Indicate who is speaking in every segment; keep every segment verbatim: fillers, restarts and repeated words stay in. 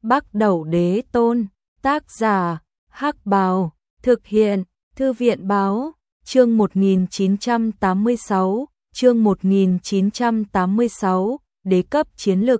Speaker 1: Bắc Đẩu Đế Tôn, tác giả, Hắc Bào, thực hiện, Thư viện báo, chương một nghìn chín trăm tám mươi sáu, chương một nghìn chín trăm tám mươi sáu, đế cấp chiến lực.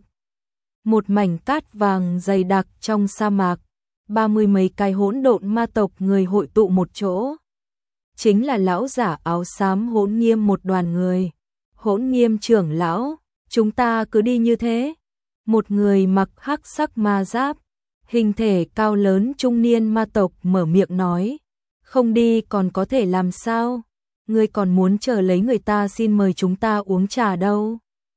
Speaker 1: Một mảnh cát vàng dày đặc trong sa mạc, ba mươi mấy cái hỗn độn ma tộc người hội tụ một chỗ. Chính là lão giả áo xám Hỗn Nghiêm một đoàn người. Hỗn Nghiêm trưởng lão, chúng ta cứ đi như thế. Một người mặc hắc sắc ma giáp, hình thể cao lớn trung niên ma tộc mở miệng nói. Không đi còn có thể làm sao? Ngươi còn muốn chờ lấy người ta xin mời chúng ta uống trà đâu?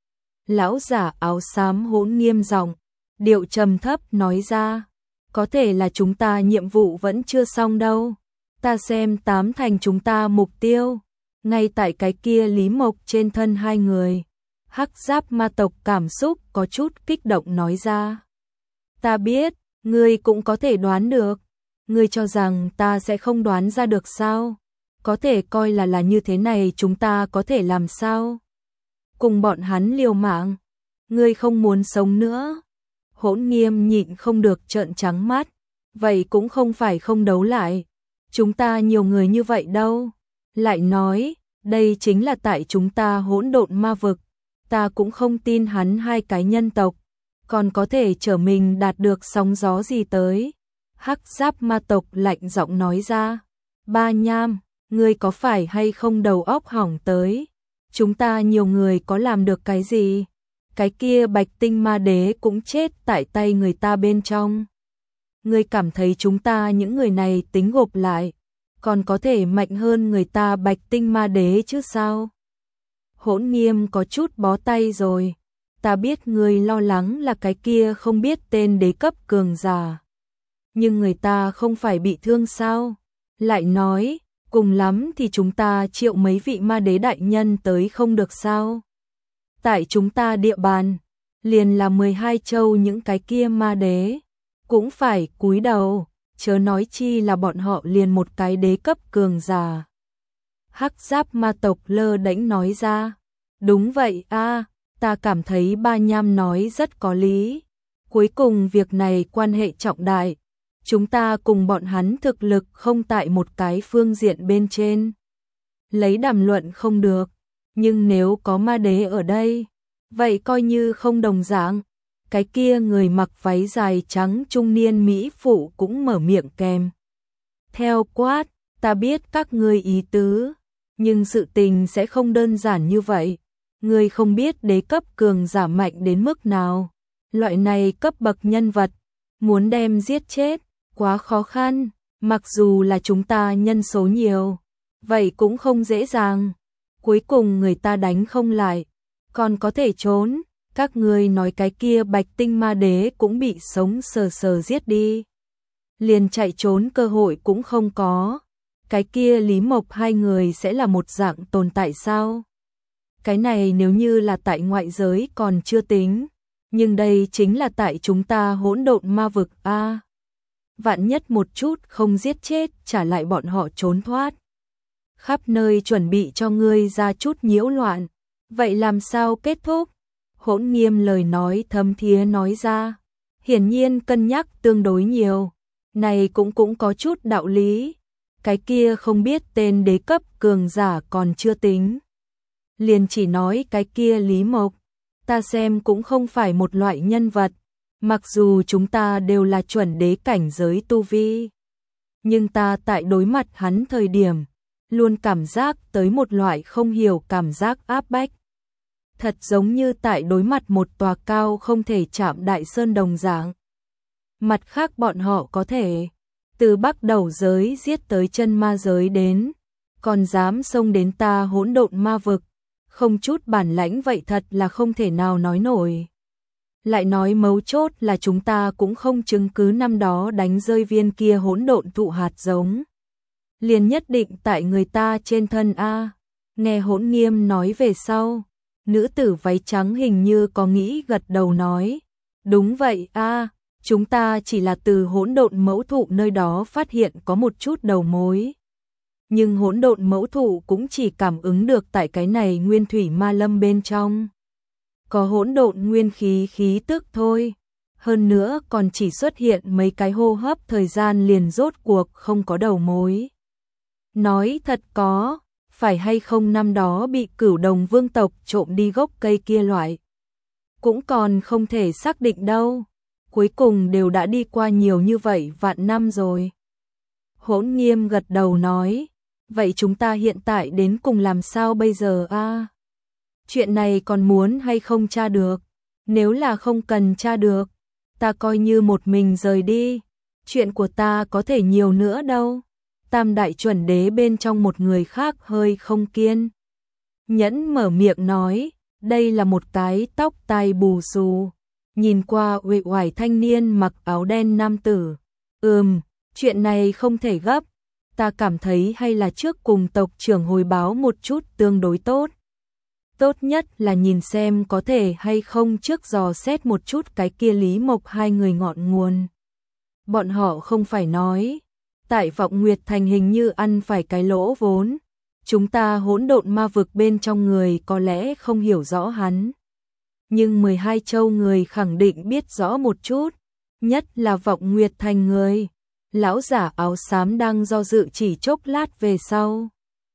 Speaker 1: Lão giả áo xám Hỗn Nghiêm giọng, điệu trầm thấp nói ra. Có thể là chúng ta nhiệm vụ vẫn chưa xong đâu. Ta xem tám thành chúng ta mục tiêu. Ngay tại cái kia Lý Mộc trên thân hai người. Hắc giáp ma tộc cảm xúc có chút kích động nói ra. Ta biết, ngươi cũng có thể đoán được. Ngươi cho rằng ta sẽ không đoán ra được sao? Có thể coi là là như thế này chúng ta có thể làm sao? Cùng bọn hắn liều mạng. Ngươi không muốn sống nữa. Hỗn Nghiêm nhịn không được trợn trắng mắt. Vậy cũng không phải không đấu lại. Chúng ta nhiều người như vậy đâu. Lại nói, đây chính là tại chúng ta hỗn độn ma vực. Ta cũng không tin hắn hai cái nhân tộc. Còn có thể trở mình đạt được sóng gió gì tới. Hắc giáp ma tộc lạnh giọng nói ra. Ba Nham, ngươi có phải hay không đầu óc hỏng tới? Chúng ta nhiều người có làm được cái gì? Cái kia Bạch Tinh Ma Đế cũng chết tại tay người ta bên trong. Ngươi cảm thấy chúng ta những người này tính gộp lại, còn có thể mạnh hơn người ta Bạch Tinh Ma Đế chứ sao? Hỗn Nghiêm có chút bó tay rồi. Ta biết ngươi lo lắng là cái kia không biết tên đế cấp cường giả. Nhưng người ta không phải bị thương sao? Lại nói, cùng lắm thì chúng ta triệu mấy vị ma đế đại nhân tới không được sao? Tại chúng ta địa bàn, liền là mười hai châu những cái kia ma đế, cũng phải cúi đầu, chớ nói chi là bọn họ liền một cái đế cấp cường giả. Hắc giáp ma tộc lơ đễnh nói ra. Đúng vậy a, ta cảm thấy Ba Nham nói rất có lý. Cuối cùng việc này quan hệ trọng đại. Chúng ta cùng bọn hắn thực lực không tại một cái phương diện bên trên. Lấy đàm luận không được. Nhưng nếu có ma đế ở đây, vậy coi như không đồng dạng. Cái kia người mặc váy dài trắng trung niên mỹ phụ cũng mở miệng kèm. Theo quát, ta biết các ngươi ý tứ, nhưng sự tình sẽ không đơn giản như vậy. Ngươi không biết đế cấp cường giả mạnh đến mức nào. Loại này cấp bậc nhân vật, muốn đem giết chết, quá khó khăn. Mặc dù là chúng ta nhân số nhiều, vậy cũng không dễ dàng. Cuối cùng người ta đánh không lại, còn có thể trốn. Các ngươi nói cái kia Bạch Tinh Ma Đế cũng bị sống sờ sờ giết đi. Liền chạy trốn cơ hội cũng không có. Cái kia Lý Mộc hai người sẽ là một dạng tồn tại sao? Cái này nếu như là tại ngoại giới còn chưa tính. Nhưng đây chính là tại chúng ta hỗn độn ma vực a. Vạn nhất một chút không giết chết trả lại bọn họ trốn thoát. Khắp nơi chuẩn bị cho ngươi ra chút nhiễu loạn. Vậy làm sao kết thúc? Hỗn Nghiêm lời nói thâm thía nói ra. Hiển nhiên cân nhắc tương đối nhiều. Này cũng cũng có chút đạo lý. Cái kia không biết tên đế cấp cường giả còn chưa tính. Liền chỉ nói cái kia Lý Mộc. Ta xem cũng không phải một loại nhân vật. Mặc dù chúng ta đều là chuẩn đế cảnh giới tu vi. Nhưng ta tại đối mặt hắn thời điểm, luôn cảm giác tới một loại không hiểu cảm giác áp bách. Thật giống như tại đối mặt một tòa cao không thể chạm đại sơn đồng dạng. Mặt khác bọn họ có thể từ Bắc Đẩu giới giết tới chân ma giới đến, còn dám xông đến ta hỗn độn ma vực, không chút bản lãnh vậy thật là không thể nào nói nổi. Lại nói mấu chốt là chúng ta cũng không chứng cứ năm đó đánh rơi viên kia hỗn độn thụ hạt giống. Liền nhất định tại người ta trên thân a. Nghe Hỗn Nghiêm nói về sau, nữ tử váy trắng hình như có nghĩ gật đầu nói. Đúng vậy a, chúng ta chỉ là từ hỗn độn mẫu thụ nơi đó phát hiện có một chút đầu mối. Nhưng hỗn độn mẫu thụ cũng chỉ cảm ứng được tại cái này nguyên thủy ma lâm bên trong. Có hỗn độn nguyên khí khí tức thôi. hơn nữa còn chỉ xuất hiện mấy cái hô hấp thời gian liền rốt cuộc không có đầu mối. Nói thật có, phải hay không năm đó bị Cửu Đồng vương tộc trộm đi gốc cây kia loại. Cũng còn không thể xác định đâu, cuối cùng đều đã đi qua nhiều như vậy vạn năm rồi. Hỗn Nghiêm gật đầu nói, vậy chúng ta hiện tại đến cùng làm sao bây giờ a? À? Chuyện này còn muốn hay không tra được? Nếu là không cần tra được, ta coi như một mình rời đi, chuyện của ta có thể nhiều nữa đâu. Tam đại chuẩn đế bên trong một người khác hơi không kiên nhẫn mở miệng nói, đây là một cái tóc tai bù xù, nhìn qua uể oải thanh niên mặc áo đen nam tử. Ừm, chuyện này không thể gấp, ta cảm thấy hay là trước cùng tộc trưởng hồi báo một chút tương đối tốt. Tốt nhất là nhìn xem có thể hay không trước dò xét một chút cái kia Lý Mộc hai người ngọn nguồn. Bọn họ không phải nói, tại Vọng Nguyệt Thành hình như ăn phải cái lỗ vốn, chúng ta hỗn độn ma vực bên trong người có lẽ không hiểu rõ hắn. Nhưng mười hai châu người khẳng định biết rõ một chút, nhất là Vọng Nguyệt Thành người. Lão giả áo xám đang do dự chỉ chốc lát về sau.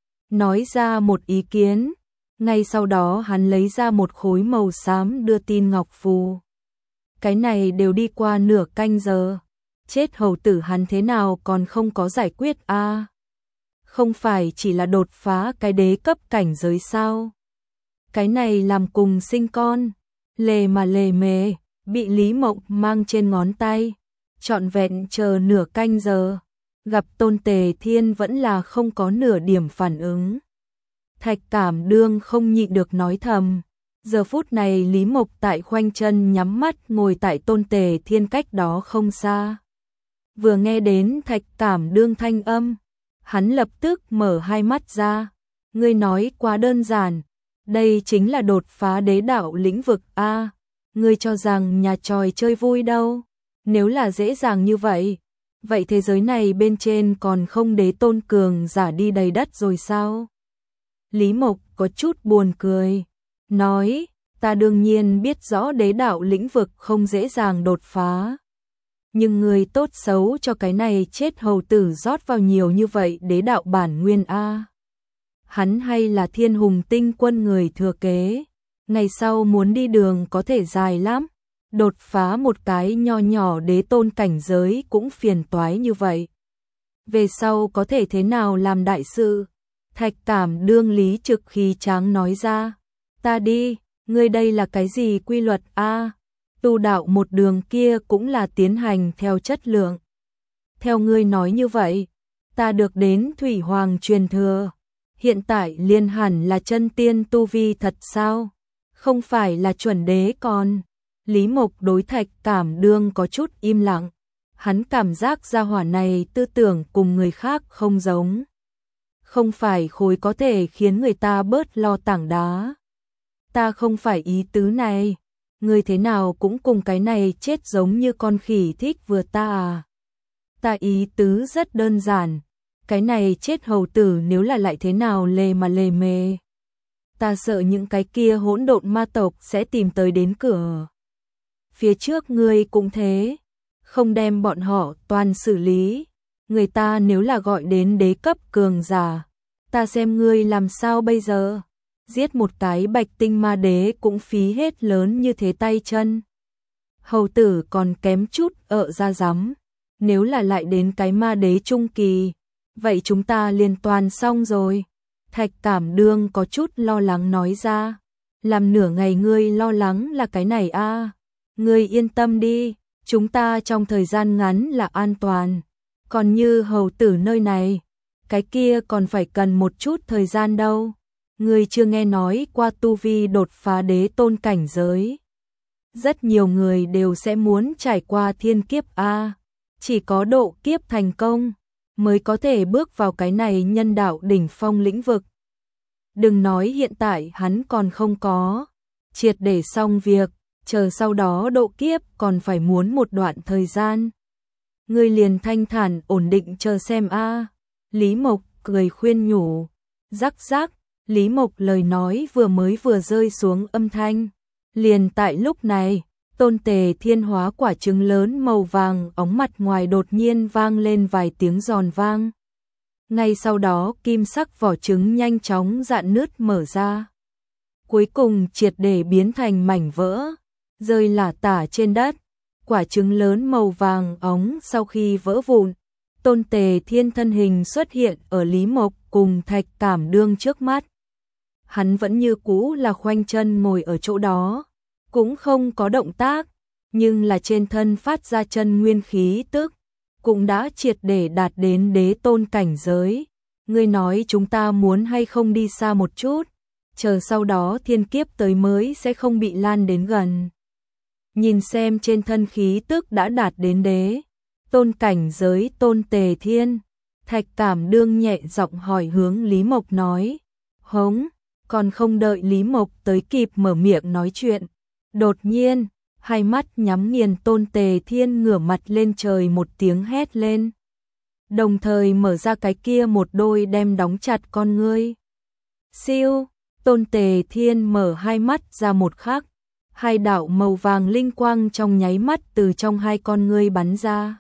Speaker 1: Nói ra một ý kiến, ngay sau đó hắn lấy ra một khối màu xám đưa tin ngọc phù. Cái này đều đi qua nửa canh giờ. Chết hầu tử hắn thế nào còn không có giải quyết a? À? Không phải chỉ là đột phá cái đế cấp cảnh giới sao? Cái này làm cùng sinh con, lề mà lề mề, bị Lý Mộng mang trên ngón tay, trọn vẹn chờ nửa canh giờ, gặp Tôn Tề Thiên vẫn là không có nửa điểm phản ứng. Thạch Cảm Đương không nhịn được nói thầm, giờ phút này Lý Mộc tại khoanh chân nhắm mắt ngồi tại Tôn Tề Thiên cách đó không xa. Vừa nghe đến Thạch Cảm Đương thanh âm, hắn lập tức mở hai mắt ra. Ngươi nói quá đơn giản, đây chính là đột phá đế đạo lĩnh vực a. Ngươi cho rằng nhà tròi chơi vui đâu? Nếu là dễ dàng như vậy, vậy thế giới này bên trên còn không đế tôn cường giả đi đầy đất rồi sao? Lý Mộc có chút buồn cười, nói, ta đương nhiên biết rõ đế đạo lĩnh vực không dễ dàng đột phá. Nhưng người tốt xấu cho cái này chết hầu tử rót vào nhiều như vậy đế đạo bản nguyên a. Hắn hay là Thiên Hùng Tinh Quân người thừa kế, ngày sau muốn đi đường có thể dài lắm, đột phá một cái nho nhỏ đế tôn cảnh giới cũng phiền toái như vậy. Về sau có thể thế nào làm đại sự? Thạch Cảm Đương lý trực khí tráng nói ra, ta đi, ngươi đây là cái gì quy luật a? À, tu đạo một đường kia cũng là tiến hành theo chất lượng. Theo ngươi nói như vậy, ta được đến Thủy Hoàng truyền thừa, hiện tại liên hẳn là chân tiên tu vi thật sao? Không phải là chuẩn đế còn. Lý Mộc đối Thạch Cảm Đương có chút im lặng, hắn cảm giác gia hỏa này tư tưởng cùng người khác không giống. Không phải khối có thể khiến người ta bớt lo tảng đá. Ta không phải ý tứ này, người thế nào cũng cùng cái này chết giống như con khỉ thích vừa ta à. Ta ý tứ rất đơn giản, cái này chết hầu tử nếu là lại thế nào lề mà lề mề. Ta sợ những cái kia hỗn độn ma tộc sẽ tìm tới đến cửa. Phía trước ngươi cũng thế, không đem bọn họ toàn xử lý. Người ta nếu là gọi đến đế cấp cường giả, ta xem ngươi làm sao bây giờ? Giết một cái bạch tinh ma đế cũng phí hết lớn như thế tay chân. Hầu tử còn kém chút ợ ra rắm. Nếu là lại đến cái ma đế trung kỳ, vậy chúng ta liền toàn xong rồi. Thạch Cảm Đương có chút lo lắng nói ra. Làm nửa ngày ngươi lo lắng là cái này a? À? Ngươi yên tâm đi, chúng ta trong thời gian ngắn là an toàn. Còn như hầu tử nơi này, cái kia còn phải cần một chút thời gian đâu. Ngươi chưa nghe nói qua tu vi đột phá đế tôn cảnh giới. Rất nhiều người đều sẽ muốn trải qua thiên kiếp a, chỉ có độ kiếp thành công mới có thể bước vào cái này nhân đạo đỉnh phong lĩnh vực. Đừng nói hiện tại hắn còn không có triệt để xong việc, chờ sau đó độ kiếp còn phải muốn một đoạn thời gian. Ngươi liền thanh thản ổn định chờ xem a. Lý Mộc cười khuyên nhủ. Rắc rắc, Lý Mộc lời nói vừa mới vừa rơi xuống âm thanh. Liền tại lúc này, Tôn Tề Thiên hóa quả trứng lớn màu vàng, óng mặt ngoài đột nhiên vang lên vài tiếng giòn vang. Ngay sau đó kim sắc vỏ trứng nhanh chóng rạn nứt mở ra. Cuối cùng triệt để biến thành mảnh vỡ, rơi lả tả trên đất. Quả trứng lớn màu vàng óng sau khi vỡ vụn, Tôn Tề Thiên thân hình xuất hiện ở Lý Mộc cùng Thạch Cảm Đương trước mắt. Hắn vẫn như cũ là khoanh chân ngồi ở chỗ đó, cũng không có động tác, nhưng là trên thân phát ra chân nguyên khí tức, cũng đã triệt để đạt đến đế tôn cảnh giới. Ngươi nói chúng ta muốn hay không đi xa một chút, chờ sau đó thiên kiếp tới mới sẽ không bị lan đến gần. Nhìn xem trên thân khí tức đã đạt đến đế tôn cảnh giới Tôn Tề Thiên, Thạch Cảm Đương nhẹ giọng hỏi hướng Lý Mộc nói. Hống, còn không đợi Lý Mộc tới kịp mở miệng nói chuyện, đột nhiên, hai mắt nhắm nghiền Tôn Tề Thiên ngửa mặt lên trời một tiếng hét lên. Đồng thời mở ra cái kia một đôi đem đóng chặt con ngươi. Siêu, Tôn Tề Thiên mở hai mắt ra một khắc, hai đạo màu vàng linh quang trong nháy mắt từ trong hai con ngươi bắn ra.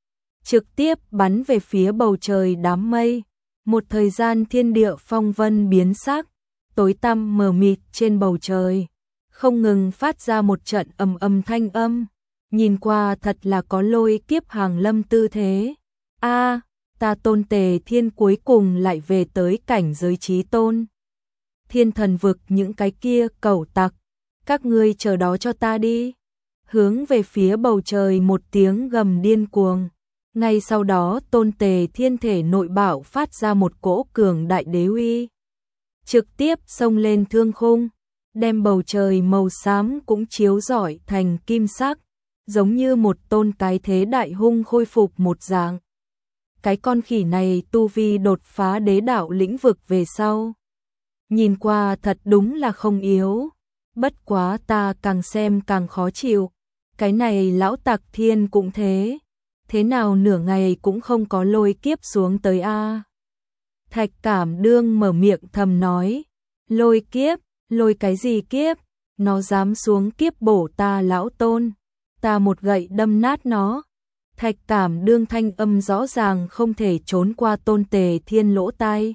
Speaker 1: Trực tiếp bắn về phía bầu trời đám mây. Một thời gian thiên địa phong vân biến sắc, tối tăm mờ mịt trên bầu trời, không ngừng phát ra một trận ầm ầm thanh âm. Nhìn qua thật là có lôi kiếp hàng lâm tư thế. A, ta Tôn Tề Thiên cuối cùng lại về tới cảnh giới chí tôn. Thiên thần vực những cái kia cẩu tặc, các ngươi chờ đó cho ta đi. Hướng về phía bầu trời một tiếng gầm điên cuồng. Ngay sau đó Tôn Tề Thiên thể nội bạo phát ra một cỗ cường đại đế uy, trực tiếp xông lên thương khung, đem bầu trời màu xám cũng chiếu rọi thành kim sắc, giống như một tôn cái thế đại hung khôi phục một dạng. Cái con khỉ này tu vi đột phá đế đạo lĩnh vực về sau, nhìn qua thật đúng là không yếu, bất quá ta càng xem càng khó chịu. Cái này lão tặc thiên cũng thế, thế nào nửa ngày cũng không có lôi kiếp xuống tới a. Thạch Cảm Đương mở miệng thầm nói, lôi kiếp, lôi cái gì kiếp, nó dám xuống kiếp bổ ta lão Tôn, ta một gậy đâm nát nó. Thạch Cảm Đương thanh âm rõ ràng không thể trốn qua Tôn Tề Thiên lỗ tai.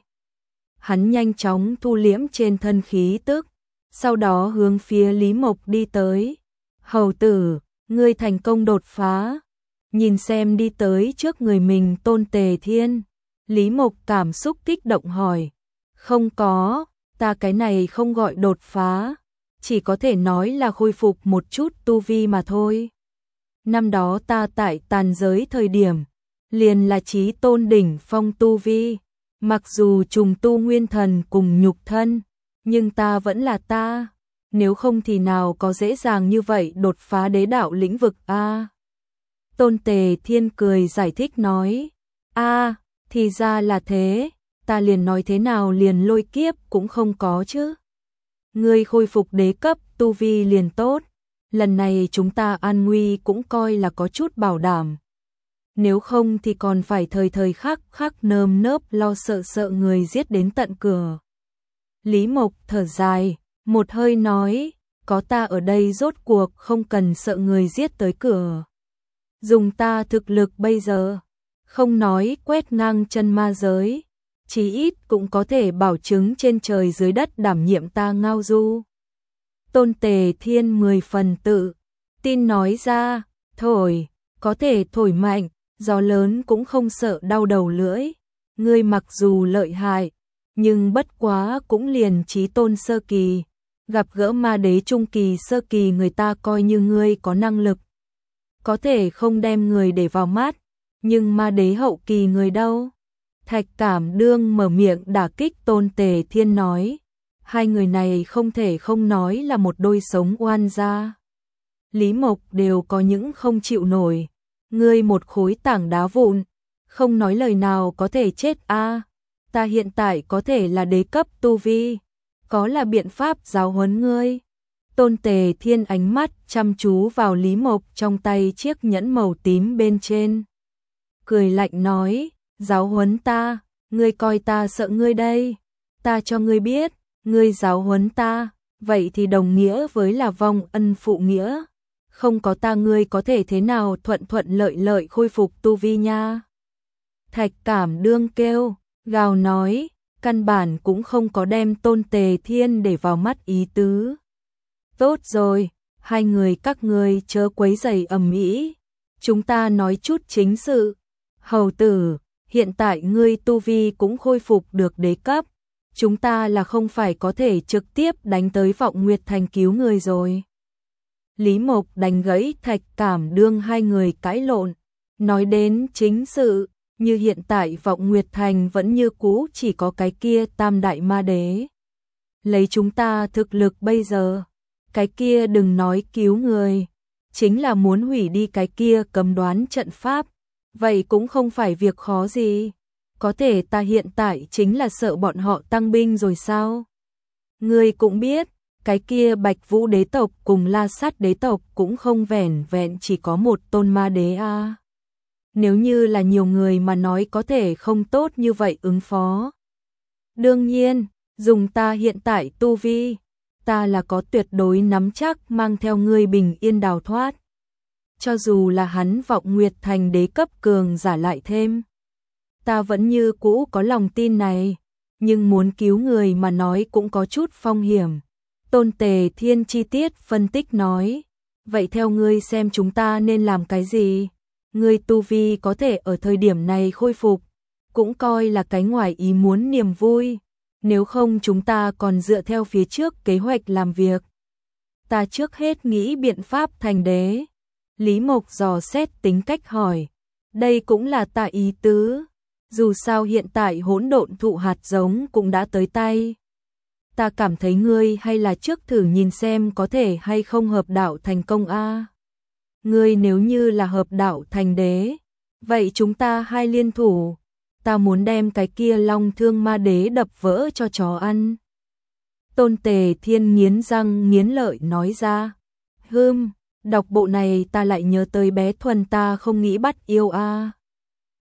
Speaker 1: Hắn nhanh chóng thu liễm trên thân khí tức, sau đó hướng phía Lý Mộc đi tới. Hầu tử, ngươi thành công đột phá. Nhìn xem đi tới trước người mình Tôn Tề Thiên, Lý Mộc cảm xúc kích động hỏi. Không có, ta cái này không gọi đột phá, chỉ có thể nói là khôi phục một chút tu vi mà thôi. Năm đó ta tại tàn giới thời điểm, liền là chí tôn đỉnh phong tu vi, mặc dù trùng tu nguyên thần cùng nhục thân, nhưng ta vẫn là ta, nếu không thì nào có dễ dàng như vậy đột phá đế đạo lĩnh vực a. Tôn Tề Thiên cười giải thích nói, a, thì ra là thế, ta liền nói thế nào liền lôi kiếp cũng không có chứ. Ngươi khôi phục đế cấp tu vi liền tốt, lần này chúng ta an nguy cũng coi là có chút bảo đảm. Nếu không thì còn phải thời thời khắc khắc nơm nớp lo sợ sợ người giết đến tận cửa. Lý Mộc thở dài, một hơi nói, có ta ở đây rốt cuộc không cần sợ người giết tới cửa. Dùng ta thực lực bây giờ, không nói quét ngang chân ma giới, chí ít cũng có thể bảo chứng trên trời dưới đất đảm nhiệm ta ngao du. Tôn Tề Thiên mười phần tự tin nói ra, thổi, có thể thổi mạnh, gió lớn cũng không sợ đau đầu lưỡi. Ngươi mặc dù lợi hại, nhưng bất quá cũng liền chí tôn sơ kỳ, gặp gỡ ma đế trung kỳ sơ kỳ người ta coi như ngươi có năng lực, có thể không đem người để vào mắt, nhưng ma đế hậu kỳ người đâu? Thạch Cảm Đương mở miệng đả kích Tôn Tề Thiên nói, hai người này không thể không nói là một đôi sống oan gia. Lý Mộc đều có những không chịu nổi, ngươi một khối tảng đá vụn, không nói lời nào có thể chết a. Ta hiện tại có thể là đế cấp tu vi, có là biện pháp giáo huấn ngươi. Tôn Tề Thiên ánh mắt chăm chú vào Lý Mộc trong tay chiếc nhẫn màu tím bên trên, cười lạnh nói, giáo huấn ta, ngươi coi ta sợ ngươi đây, ta cho ngươi biết, ngươi giáo huấn ta, vậy thì đồng nghĩa với là vong ân phụ nghĩa, không có ta ngươi có thể thế nào thuận thuận lợi lợi khôi phục tu vi nha. Thạch Cảm Đương kêu, gào nói, căn bản cũng không có đem Tôn Tề Thiên để vào mắt ý tứ. Tốt rồi, hai người các ngươi chớ quấy rầy ầm ĩ, chúng ta nói chút chính sự. Hầu tử, hiện tại ngươi tu vi cũng khôi phục được đế cấp, chúng ta là không phải có thể trực tiếp đánh tới Vọng Nguyệt Thành cứu người rồi. Lý Mộc đánh gãy Thạch Cảm Đương hai người cãi lộn, nói đến chính sự, như hiện tại Vọng Nguyệt Thành vẫn như cũ chỉ có cái kia Tam Đại Ma Đế. Lấy chúng ta thực lực bây giờ, cái kia đừng nói cứu người, chính là muốn hủy đi cái kia cấm đoán trận pháp, vậy cũng không phải việc khó gì. Có thể ta hiện tại chính là sợ bọn họ tăng binh rồi sao? Ngươi cũng biết, cái kia Bạch Vũ đế tộc cùng La Sát đế tộc cũng không vẻn vẹn chỉ có một tôn ma đế a. À. Nếu như là nhiều người mà nói có thể không tốt như vậy ứng phó. Đương nhiên, dùng ta hiện tại tu vi, ta là có tuyệt đối nắm chắc mang theo ngươi bình yên đào thoát. Cho dù là hắn Vọng Nguyệt Thành đế cấp cường giả lại thêm, ta vẫn như cũ có lòng tin này, nhưng muốn cứu người mà nói cũng có chút phong hiểm. Tôn Tề Thiên chi tiết phân tích nói, vậy theo ngươi xem chúng ta nên làm cái gì? Ngươi tu vi có thể ở thời điểm này khôi phục, cũng coi là cái ngoài ý muốn niềm vui, nếu không chúng ta còn dựa theo phía trước kế hoạch làm việc. Ta trước hết nghĩ biện pháp thành đế. Lý Mộc dò xét tính cách hỏi, đây cũng là ta ý tứ, dù sao hiện tại hỗn độn thụ hạt giống cũng đã tới tay. Ta cảm thấy ngươi hay là trước thử nhìn xem có thể hay không hợp đạo thành công a. Ngươi nếu như là hợp đạo thành đế, vậy chúng ta hai liên thủ, ta muốn đem cái kia Long Thương Ma Đế đập vỡ cho chó ăn. Tôn Tề Thiên nghiến răng nghiến lợi nói ra, hừm, đọc bộ này ta lại nhớ tới bé Thuần ta không nghĩ bắt yêu a.